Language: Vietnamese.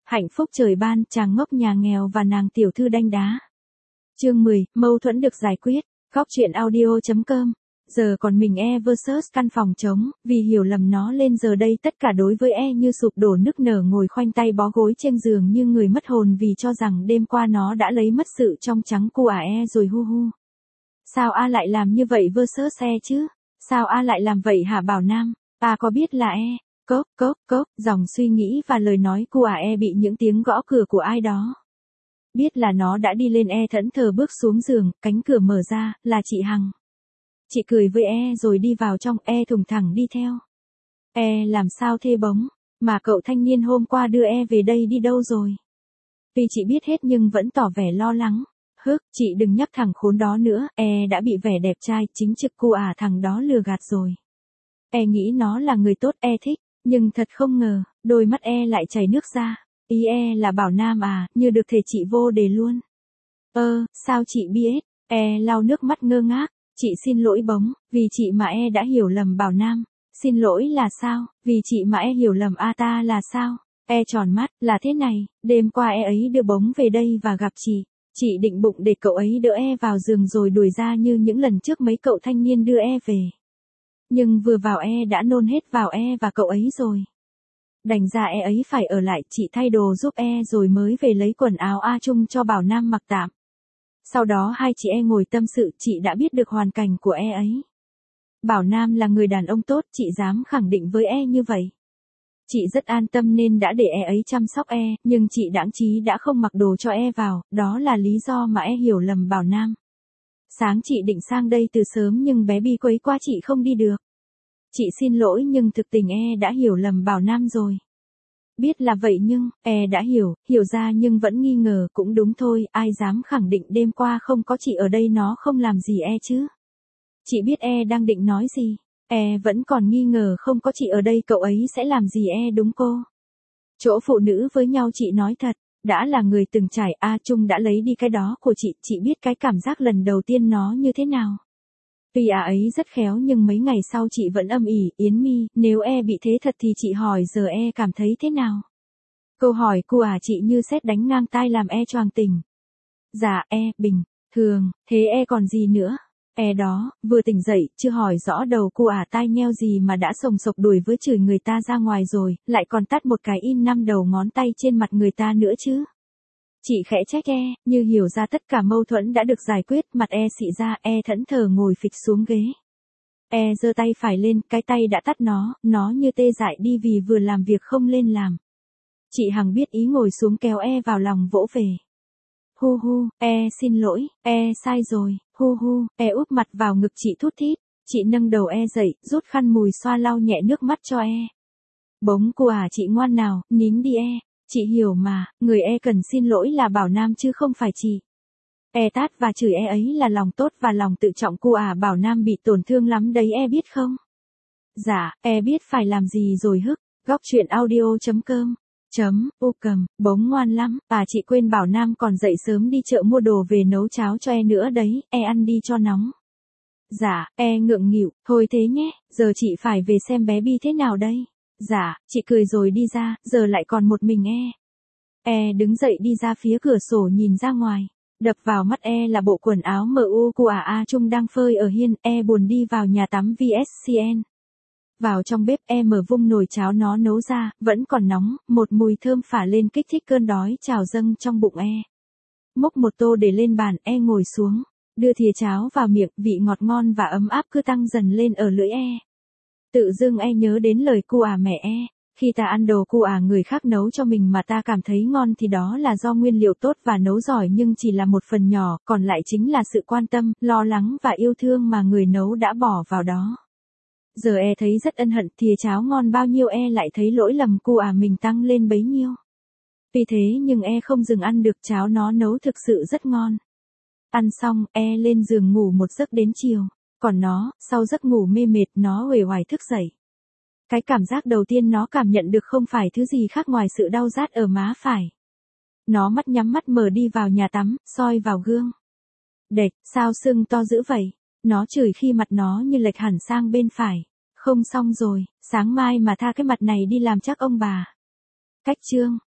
Hạnh phúc trời ban, chàng ngốc nhà nghèo và nàng tiểu thư đanh đá. Chương 10, mâu thuẫn được giải quyết. Góc truyện audio.com. Giờ còn mình versus căn phòng trống, vì hiểu lầm nó lên giờ đây tất cả đối với như sụp đổ nức nở ngồi khoanh tay bó gối trên giường như người mất hồn vì cho rằng đêm qua nó đã lấy mất sự trong trắng của rồi hu hu. Sao lại làm như vậy versus chứ? Sao lại làm vậy hả Bảo Nam? Có biết là cốc, dòng suy nghĩ và lời nói của bị những tiếng gõ cửa của ai đó. Biết là nó đã đi lên thẫn thờ bước xuống giường, cánh cửa mở ra, là chị Hằng. Chị cười với rồi đi vào trong, thùng thẳng đi theo. Làm sao thê bóng, mà cậu thanh niên hôm qua đưa về đây đi đâu rồi? Vì chị biết hết nhưng vẫn tỏ vẻ lo lắng. Chị đừng nhắc thằng khốn đó nữa, đã bị vẻ đẹp trai chính trực của thằng đó lừa gạt rồi. Nghĩ nó là người tốt, thích, nhưng thật không ngờ, đôi mắt lại chảy nước ra. Ý là Bảo Nam như được thể chị vô đề luôn. Sao chị biết? Lau nước mắt ngơ ngác, chị xin lỗi bóng, vì chị mà đã hiểu lầm Bảo Nam. Xin lỗi là sao? Vì chị mà hiểu lầm ta là sao? Tròn mắt, là thế này, đêm qua ấy đưa bóng về đây và gặp chị. Chị định bụng để cậu ấy đỡ vào giường rồi đuổi ra như những lần trước mấy cậu thanh niên đưa về. Nhưng vừa vào đã nôn hết vào và cậu ấy rồi. Đành ra ấy phải ở lại, chị thay đồ giúp rồi mới về lấy quần áo chung cho Bảo Nam mặc tạm. Sau đó hai chị ngồi tâm sự, chị đã biết được hoàn cảnh của ấy. Bảo Nam là người đàn ông tốt, chị dám khẳng định với như vậy. Chị rất an tâm nên đã để ấy chăm sóc nhưng chị đãng trí đã không mặc đồ cho vào, đó là lý do mà hiểu lầm Bảo Nam. Sáng chị định sang đây từ sớm nhưng bé Bi quấy quá chị không đi được. Chị xin lỗi nhưng thực tình đã hiểu lầm Bảo Nam rồi. Biết là vậy nhưng, đã hiểu ra nhưng vẫn nghi ngờ cũng đúng thôi, ai dám khẳng định đêm qua không có chị ở đây nó không làm gì chứ. Chị biết đang định nói gì, vẫn còn nghi ngờ không có chị ở đây cậu ấy sẽ làm gì đúng cô. Chỗ phụ nữ với nhau chị nói thật, đã là người từng trải Trung đã lấy đi cái đó của chị biết cái cảm giác lần đầu tiên nó như thế nào. Vì ấy rất khéo nhưng mấy ngày sau chị vẫn âm ỉ, Yến Mi, nếu bị thế thật thì chị hỏi giờ cảm thấy thế nào? Câu hỏi của chị như sét đánh ngang tai làm choàng tỉnh. Dạ bình thường, thế còn gì nữa? Đó, vừa tỉnh dậy, chưa hỏi rõ đầu của tai nheo gì mà đã sồng sộc đuổi với chửi người ta ra ngoài rồi, lại còn tát một cái in 5 đầu ngón tay trên mặt người ta nữa chứ. Chị khẽ trách như hiểu ra tất cả mâu thuẫn đã được giải quyết, mặt xị ra, thẫn thờ ngồi phịch xuống ghế. Giơ tay phải lên, cái tay đã tát nó như tê dại đi vì vừa làm việc không lên làm. Chị Hằng biết ý ngồi xuống kéo vào lòng vỗ về. Hu hu, xin lỗi, sai rồi, hu hu, úp mặt vào ngực chị thút thít, chị nâng đầu dậy, rút khăn mùi xoa lau nhẹ nước mắt cho Bóng của chị ngoan nào, nín đi chị hiểu mà, người cần xin lỗi là Bảo Nam chứ không phải chị. Tát và chửi ấy là lòng tốt và lòng tự trọng của Bảo Nam bị tổn thương lắm đấy biết không? Dạ, biết phải làm gì rồi Góc truyện audio.com. Cầm, bóng ngoan lắm, chị quên Bảo Nam còn dậy sớm đi chợ mua đồ về nấu cháo cho nữa đấy, ăn đi cho nóng. Dạ, ngượng nghịu, thôi thế nhé, giờ chị phải về xem bé Bi thế nào đây. Dạ, chị cười rồi đi ra, giờ lại còn một mình đứng dậy đi ra phía cửa sổ nhìn ra ngoài. Đập vào mắt là bộ quần áo MU của Trung đang phơi ở hiên, buồn đi vào nhà tắm VSCN. Vào trong bếp mở vung nồi cháo nó nấu ra, vẫn còn nóng, một mùi thơm phả lên kích thích cơn đói trào dâng trong bụng Múc một tô để lên bàn, ngồi xuống, đưa thìa cháo vào miệng, vị ngọt ngon và ấm áp cứ tăng dần lên ở lưỡi Tự dưng nhớ đến lời của mẹ khi ta ăn đồ của người khác nấu cho mình mà ta cảm thấy ngon thì đó là do nguyên liệu tốt và nấu giỏi nhưng chỉ là một phần nhỏ, còn lại chính là sự quan tâm, lo lắng và yêu thương mà người nấu đã bỏ vào đó. Giờ thấy rất ân hận, thìa cháo ngon bao nhiêu lại thấy lỗi lầm của mình tăng lên bấy nhiêu. Vì thế nhưng không dừng ăn được, cháo nó nấu thực sự rất ngon. Ăn xong, lên giường ngủ một giấc đến chiều. Còn nó, sau giấc ngủ mê mệt, nó uể oải thức dậy. Cái cảm giác đầu tiên nó cảm nhận được không phải thứ gì khác ngoài sự đau rát ở má phải. Nó mắt nhắm mắt mở đi vào nhà tắm, soi vào gương. Đệch, sao sưng to dữ vậy? Nó chửi khi mặt nó như lệch hẳn sang bên phải. Không xong rồi, sáng mai mà tha cái mặt này đi làm chắc ông bà. Cách chương.